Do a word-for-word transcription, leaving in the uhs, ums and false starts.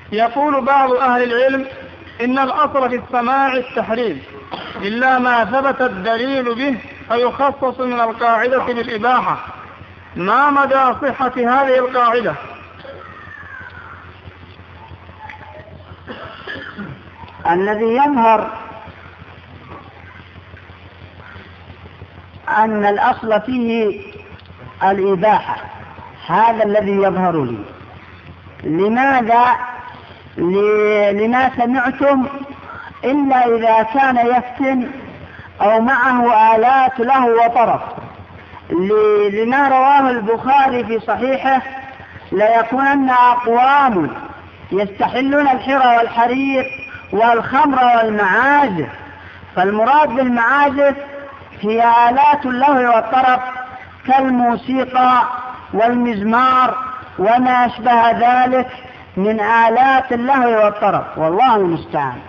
يقول بعض أهل العلم إن الأصل في السماع التحريم إلا ما ثبت الدليل به فيخصص من القاعدة بالإباحة. ما مدى صحة هذه القاعدة؟ الذي يظهر أن الأصل فيه الإباحة، هذا الذي يظهر لي. لماذا؟ لما سمعتم إلا إذا كان يفتن أو معه آلات له وطرف. لما رواه البخاري في صحيحه ليكونن أقوام يستحلون الحر والحرير والخمر والمعازف. فالمراد بالمعازف هي آلات اللهو والطرب كالموسيقى والمزمار وما أشبه ذلك من آلات اللهو والطرب، والله المستعان.